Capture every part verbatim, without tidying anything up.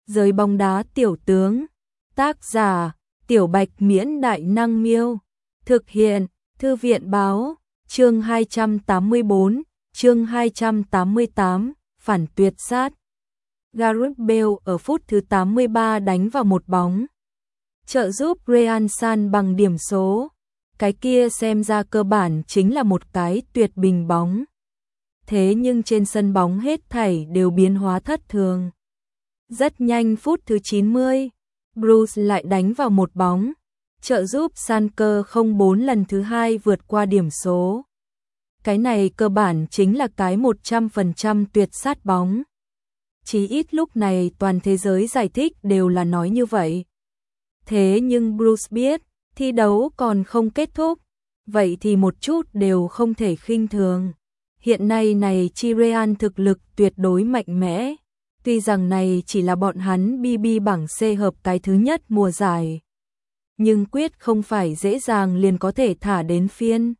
Giới bóng đá tiểu tướng. Tác giả: Tiểu Bạch Miễn Đại Năng Miêu. Thực hiện: Thư viện Báo. Chương hai trăm tám mươi tư, chương hai trăm tám mươi tám, phản tuyệt sát. Gareth Bale ở phút thứ tám mươi ba đánh vào một bóng, trợ giúp Real san bằng điểm số. Cái kia xem ra cơ bản chính là một cái tuyệt bình bóng. Thế nhưng trên sân bóng hết thảy đều biến hóa thất thường. Rất nhanh phút thứ chín mươi, Bruce lại đánh vào một bóng, trợ giúp Sanker không bốn lần thứ hai vượt qua điểm số. Cái này cơ bản chính là cái một trăm phần trăm tuyệt sát bóng. Chí ít lúc này toàn thế giới giải thích đều là nói như vậy. Thế nhưng Bruce biết, thi đấu còn không kết thúc, vậy thì một chút đều không thể khinh thường. Hiện nay này chi Real thực lực tuyệt đối mạnh mẽ, tuy rằng này chỉ là bọn hắn bê bê bảng C hợp cái thứ nhất mùa giải. Nhưng quyết không phải dễ dàng liền có thể thả đến phiên.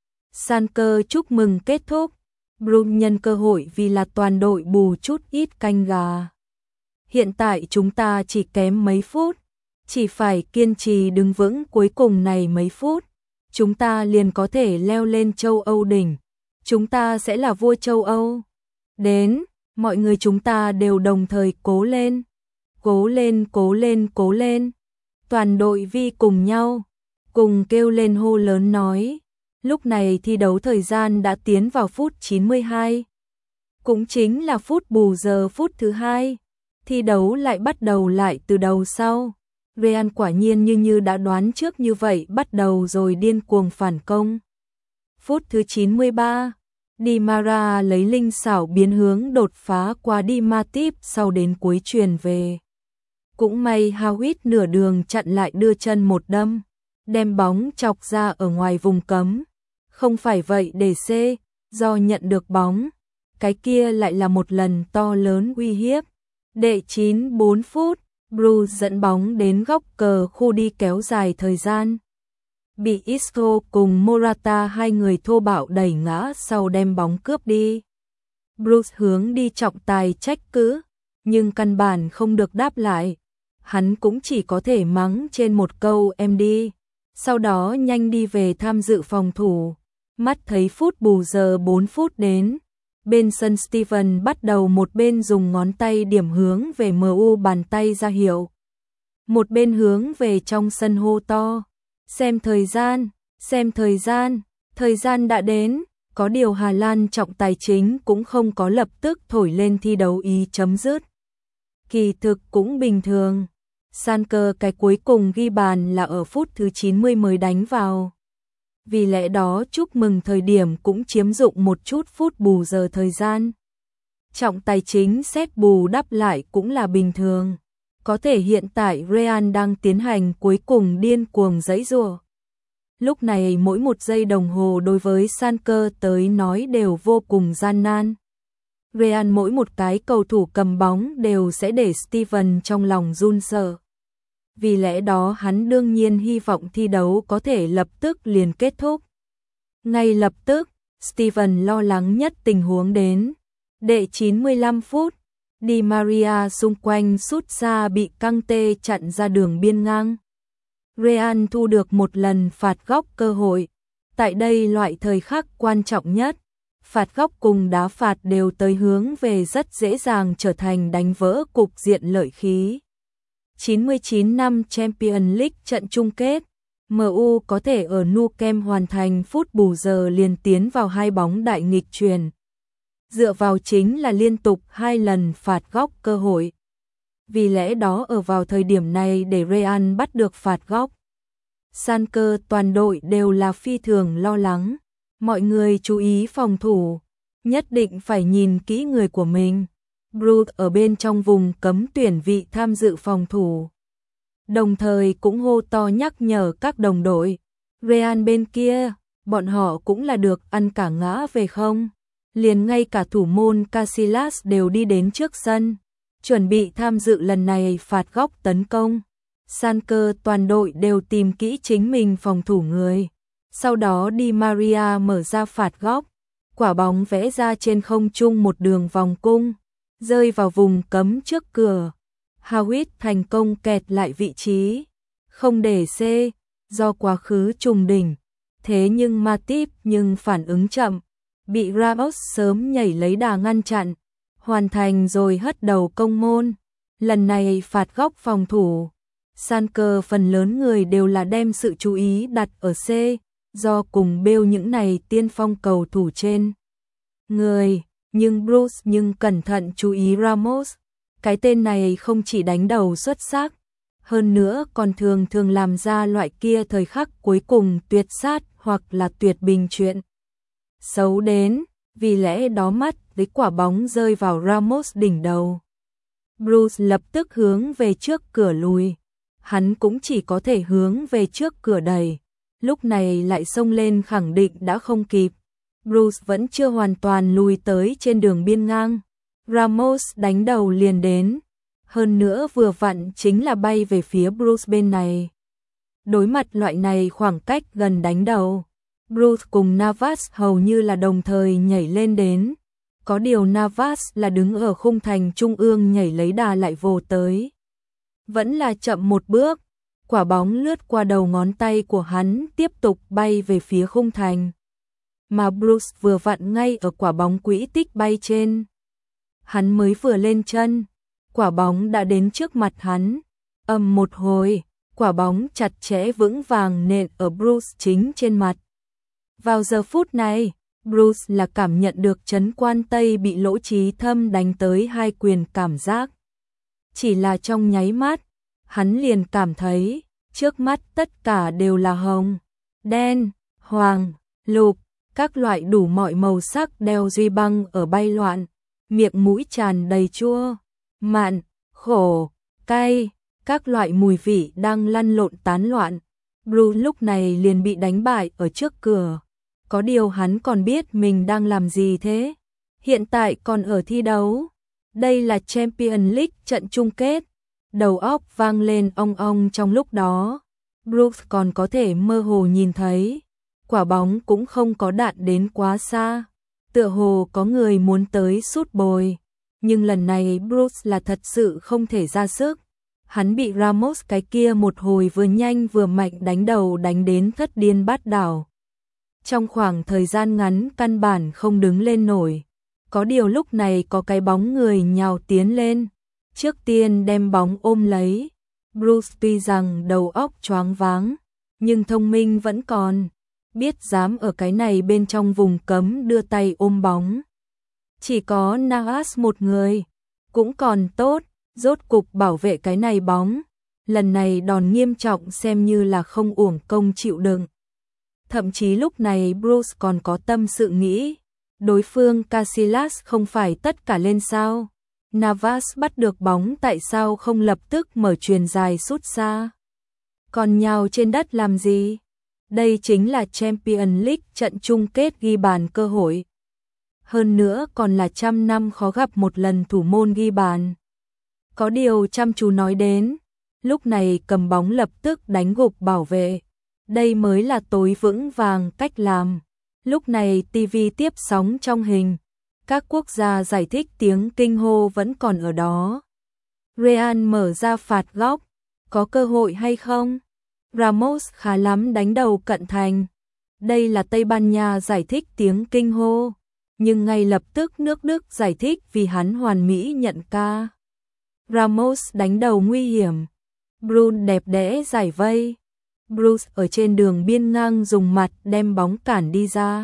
Sanker chúc mừng kết thúc, Bruce nhân cơ hội vì là toàn đội bù chút ít canh gà. Hiện tại chúng ta chỉ kém mấy phút, chỉ phải kiên trì đứng vững cuối cùng này mấy phút, chúng ta liền có thể leo lên châu Âu đỉnh, chúng ta sẽ là vua châu Âu. Đến, mọi người chúng ta đều đồng thời cố lên, cố lên, cố lên, cố lên. Toàn đội vi cùng nhau, cùng kêu lên hô lớn nói. Lúc này thi đấu thời gian đã tiến vào phút chín mươi hai. Cũng chính là phút bù giờ phút thứ hai. Thi đấu lại bắt đầu lại từ đầu sau. Real quả nhiên như như đã đoán trước như vậy bắt đầu rồi điên cuồng phản công. Phút thứ chín mươi ba, Di Maria lấy linh xảo biến hướng đột phá qua Di Matip sau đến cuối truyền về. Cũng may Howard nửa đường chặn lại đưa chân một đâm, đem bóng chọc ra ở ngoài vùng cấm. Không phải vậy để C, do nhận được bóng, cái kia lại là một lần to lớn uy hiếp. Đệ chín mươi tư phút, Bruce dẫn bóng đến góc cờ khu đi kéo dài thời gian. Bị Isco cùng Morata hai người thô bạo đẩy ngã sau đem bóng cướp đi. Bruce hướng đi trọng tài trách cứ, nhưng căn bản không được đáp lại. Hắn cũng chỉ có thể mắng trên một câu em đi, sau đó nhanh đi về tham dự phòng thủ. Mắt thấy phút bù giờ bốn phút đến, bên sân Steven bắt đầu một bên dùng ngón tay điểm hướng về em u bàn tay ra hiệu, một bên hướng về trong sân hô to, xem thời gian, xem thời gian, thời gian đã đến. Có điều Hà Lan trọng tài chính cũng không có lập tức thổi lên thi đấu ý chấm dứt. Kỳ thực cũng bình thường. Sanker cái cuối cùng ghi bàn là ở phút thứ chín mươi mới đánh vào. Vì lẽ đó chúc mừng thời điểm cũng chiếm dụng một chút phút bù giờ thời gian. Trọng tài chính xét bù đắp lại cũng là bình thường. Có thể hiện tại Real đang tiến hành cuối cùng điên cuồng giãy giụa. Lúc này mỗi một giây đồng hồ đối với Sanker tới nói đều vô cùng gian nan. Real mỗi một cái cầu thủ cầm bóng đều sẽ để Steven trong lòng run sợ. Vì lẽ đó hắn đương nhiên hy vọng thi đấu có thể lập tức liền kết thúc. Ngay lập tức, Steven lo lắng nhất tình huống đến. Đệ chín mươi lăm phút, Di Maria xung quanh sút xa bị căng tê chặn ra đường biên ngang. Real thu được một lần phạt góc cơ hội. Tại đây loại thời khắc quan trọng nhất, phạt góc cùng đá phạt đều tới hướng về rất dễ dàng trở thành đánh vỡ cục diện lợi khí. chín mươi chín năm Champions League trận chung kết, em u có thể ở Nou Camp hoàn thành phút bù giờ liền tiến vào hai bóng đại nghịch chuyển. Dựa vào chính là liên tục hai lần phạt góc cơ hội. Vì lẽ đó ở vào thời điểm này để Real bắt được phạt góc, Sanker toàn đội đều là phi thường lo lắng. Mọi người chú ý phòng thủ, nhất định phải nhìn kỹ người của mình. Bruce ở bên trong vùng cấm tuyển vị tham dự phòng thủ, đồng thời cũng hô to nhắc nhở các đồng đội. Real bên kia, bọn họ cũng là được ăn cả ngã về không. Liền ngay cả thủ môn Casillas đều đi đến trước sân, chuẩn bị tham dự lần này phạt góc tấn công. Sanker toàn đội đều tìm kỹ chính mình phòng thủ người. Sau đó Di Maria mở ra phạt góc, quả bóng vẽ ra trên không trung một đường vòng cung, rơi vào vùng cấm trước cửa. Howitt thành công kẹt lại vị trí, không để C, do quá khứ trùng đỉnh. Thế nhưng Matip nhưng phản ứng chậm, bị Ramos sớm nhảy lấy đà ngăn chặn, hoàn thành rồi hất đầu công môn. Lần này phạt góc phòng thủ. Sanker phần lớn người đều là đem sự chú ý đặt ở C, do cùng bêu những này tiên phong cầu thủ trên người, nhưng Bruce nhưng cẩn thận chú ý Ramos. Cái tên này không chỉ đánh đầu xuất sắc, hơn nữa còn thường thường làm ra loại kia thời khắc cuối cùng tuyệt sát hoặc là tuyệt bình chuyện xấu đến, vì lẽ đó mắt với quả bóng rơi vào Ramos đỉnh đầu. Bruce lập tức hướng về trước cửa lùi, hắn cũng chỉ có thể hướng về trước cửa đẩy, lúc này lại xông lên khẳng định đã không kịp. Bruce vẫn chưa hoàn toàn lùi tới trên đường biên ngang, Ramos đánh đầu liền đến, hơn nữa vừa vặn chính là bay về phía Bruce bên này. Đối mặt loại này khoảng cách gần đánh đầu, Bruce cùng Navas hầu như là đồng thời nhảy lên đến. Có điều Navas là đứng ở khung thành trung ương nhảy lấy đà lại vồ tới. Vẫn là chậm một bước, quả bóng lướt qua đầu ngón tay của hắn tiếp tục bay về phía khung thành. Mà Bruce vừa vặn ngay ở quả bóng quỹ tích bay trên. Hắn mới vừa lên chân, quả bóng đã đến trước mặt hắn. Ầm một hồi, quả bóng chặt chẽ vững vàng nện ở Bruce chính trên mặt. Vào giờ phút này, Bruce là cảm nhận được chấn quan tây bị Lỗ Chí Thâm đánh tới hai quyền cảm giác. Chỉ là trong nháy mắt, hắn liền cảm thấy, trước mắt tất cả đều là hồng, đen, hoàng, lục, các loại đủ mọi màu sắc đeo duy băng ở bay loạn, miệng mũi tràn đầy chua, mặn, khổ, cay, các loại mùi vị đang lăn lộn tán loạn. Bruce lúc này liền bị đánh bại ở trước cửa. Có điều hắn còn biết mình đang làm gì thế? Hiện tại còn ở thi đấu. Đây là Champions League trận chung kết. Đầu óc vang lên ong ong trong lúc đó. Bruce còn có thể mơ hồ nhìn thấy. Quả bóng cũng không có đạn đến quá xa. Tựa hồ có người muốn tới sút bồi. Nhưng lần này Bruce là thật sự không thể ra sức. Hắn bị Ramos cái kia một hồi vừa nhanh vừa mạnh đánh đầu đánh đến thất điên bát đảo. Trong khoảng thời gian ngắn căn bản không đứng lên nổi. Có điều lúc này có cái bóng người nhào tiến lên. Trước tiên đem bóng ôm lấy. Bruce tuy rằng đầu óc choáng váng, nhưng thông minh vẫn còn. Biết dám ở cái này bên trong vùng cấm đưa tay ôm bóng. Chỉ có Navas một người. Cũng còn tốt, rốt cục bảo vệ cái này bóng. Lần này đòn nghiêm trọng xem như là không uổng công chịu đựng. Thậm chí lúc này Bruce còn có tâm sự nghĩ, đối phương Casillas không phải tất cả lên sao? Navas bắt được bóng tại sao không lập tức mở chuyền dài sút xa? Còn nhào trên đất làm gì? Đây chính là Champions League trận chung kết ghi bàn cơ hội. Hơn nữa còn là trăm năm khó gặp một lần thủ môn ghi bàn. Có điều chăm chú nói đến, lúc này cầm bóng lập tức đánh gục bảo vệ. Đây mới là tối vững vàng cách làm. Lúc này ti vi tiếp sóng trong hình. Các quốc gia giải thích tiếng kinh hô vẫn còn ở đó. Real mở ra phạt góc. Có cơ hội hay không? Ramos khá lắm đánh đầu cận thành. Đây là Tây Ban Nha giải thích tiếng kinh hô. Nhưng ngay lập tức nước Đức giải thích vì hắn hoàn mỹ nhận ca. Ramos đánh đầu nguy hiểm. Brun đẹp đẽ giải vây. Bruce ở trên đường biên ngang dùng mặt đem bóng cản đi ra.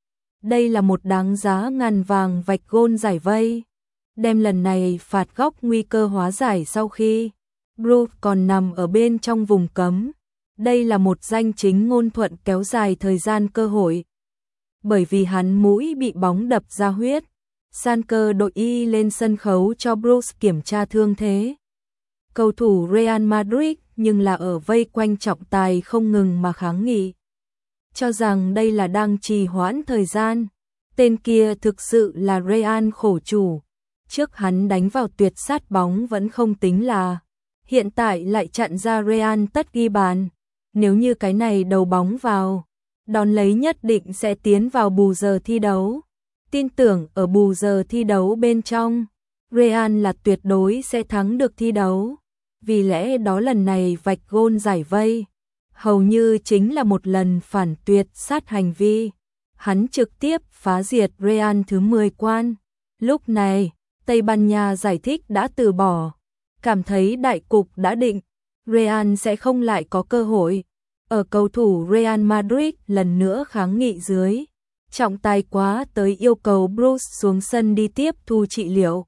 Đây là một đáng giá ngàn vàng vạch gôn giải vây. Đem lần này phạt góc nguy cơ hóa giải sau khi Bruce còn nằm ở bên trong vùng cấm. Đây là một danh chính ngôn thuận kéo dài thời gian cơ hội. Bởi vì hắn mũi bị bóng đập ra huyết. Sanker đội y lên sân khấu cho Bruce kiểm tra thương thế. Cầu thủ Real Madrid nhưng là ở vây quanh trọng tài không ngừng mà kháng nghị. Cho rằng đây là đang trì hoãn thời gian. Tên kia thực sự là Real khổ chủ. Trước hắn đánh vào tuyệt sát bóng vẫn không tính là. Hiện tại lại chặn ra Real tất ghi bàn. Nếu như cái này đầu bóng vào, đón lấy nhất định sẽ tiến vào bù giờ thi đấu. Tin tưởng ở bù giờ thi đấu bên trong, Real là tuyệt đối sẽ thắng được thi đấu. Vì lẽ đó lần này vạch gôn giải vây, hầu như chính là một lần phản tuyệt sát hành vi. Hắn trực tiếp phá diệt Real thứ mười quan. Lúc này, Tây Ban Nha giải thích đã từ bỏ, cảm thấy đại cục đã định, Real sẽ không lại có cơ hội. Ở cầu thủ Real Madrid lần nữa kháng nghị dưới, trọng tài quá tới yêu cầu Bruce xuống sân đi tiếp thu trị liệu.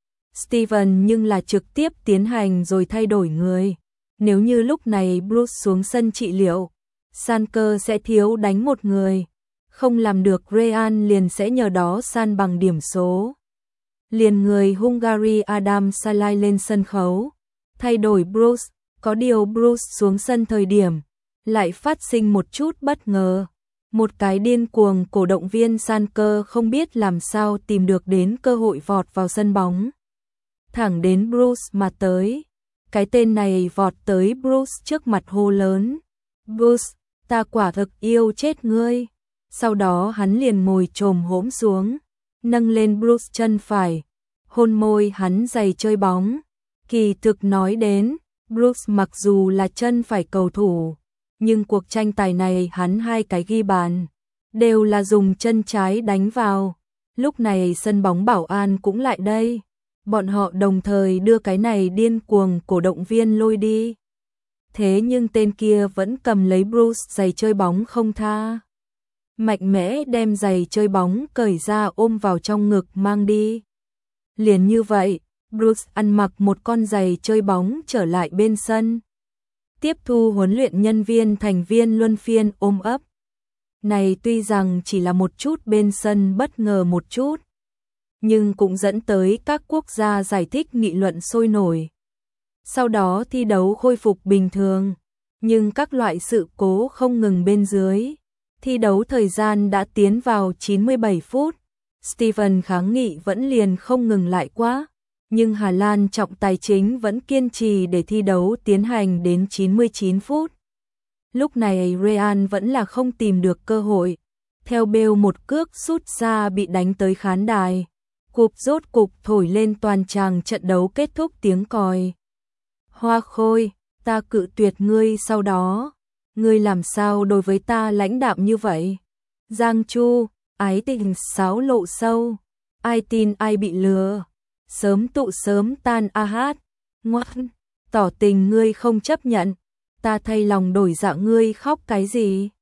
Steven nhưng là trực tiếp tiến hành rồi thay đổi người. Nếu như lúc này Bruce xuống sân trị liệu, Sanker sẽ thiếu đánh một người. Không làm được Real liền sẽ nhờ đó san bằng điểm số. Liền người Hungary Adam Szalai lên sân khấu, thay đổi Bruce, có điều Bruce xuống sân thời điểm, lại phát sinh một chút bất ngờ. Một cái điên cuồng cổ động viên Sanker không biết làm sao tìm được đến cơ hội vọt vào sân bóng. Thẳng đến Bruce mà tới. Cái tên này vọt tới Bruce trước mặt hô lớn. Bruce, ta quả thực yêu chết ngươi. Sau đó hắn liền ngồi chồm hổm xuống, nâng lên Bruce chân phải, hôn môi hắn giày chơi bóng. Kỳ thực nói đến, Bruce mặc dù là chân phải cầu thủ, nhưng cuộc tranh tài này hắn hai cái ghi bàn, đều là dùng chân trái đánh vào. Lúc này sân bóng bảo an cũng lại đây. Bọn họ đồng thời đưa cái này điên cuồng cổ động viên lôi đi. Thế nhưng tên kia vẫn cầm lấy Bruce giày chơi bóng không tha. Mạnh mẽ đem giày chơi bóng cởi ra ôm vào trong ngực mang đi. Liền như vậy, Bruce ăn mặc một con giày chơi bóng trở lại bên sân. Tiếp thu huấn luyện nhân viên thành viên luân phiên ôm ấp. Này tuy rằng chỉ là một chút bên sân bất ngờ một chút, nhưng cũng dẫn tới các quốc gia giải thích nghị luận sôi nổi. Sau đó thi đấu khôi phục bình thường, nhưng các loại sự cố không ngừng bên dưới. Thi đấu thời gian đã tiến vào chín mươi bảy phút, Steven kháng nghị vẫn liền không ngừng lại quá, nhưng Hà Lan trọng tài chính vẫn kiên trì để thi đấu tiến hành đến chín mươi chín phút. Lúc này Real vẫn là không tìm được cơ hội, theo bêu một cước sút xa bị đánh tới khán đài. Cục rốt cục thổi lên toàn tràng trận đấu kết thúc tiếng còi. Hoa Khôi, ta cự tuyệt ngươi sau đó. Ngươi làm sao đối với ta lãnh đạm như vậy? Giang Chu, ái tình sáo lộ sâu. Ai tin ai bị lừa. Sớm tụ sớm tan a hát. Ngoan, tỏ tình ngươi không chấp nhận. Ta thay lòng đổi dạ ngươi khóc cái gì?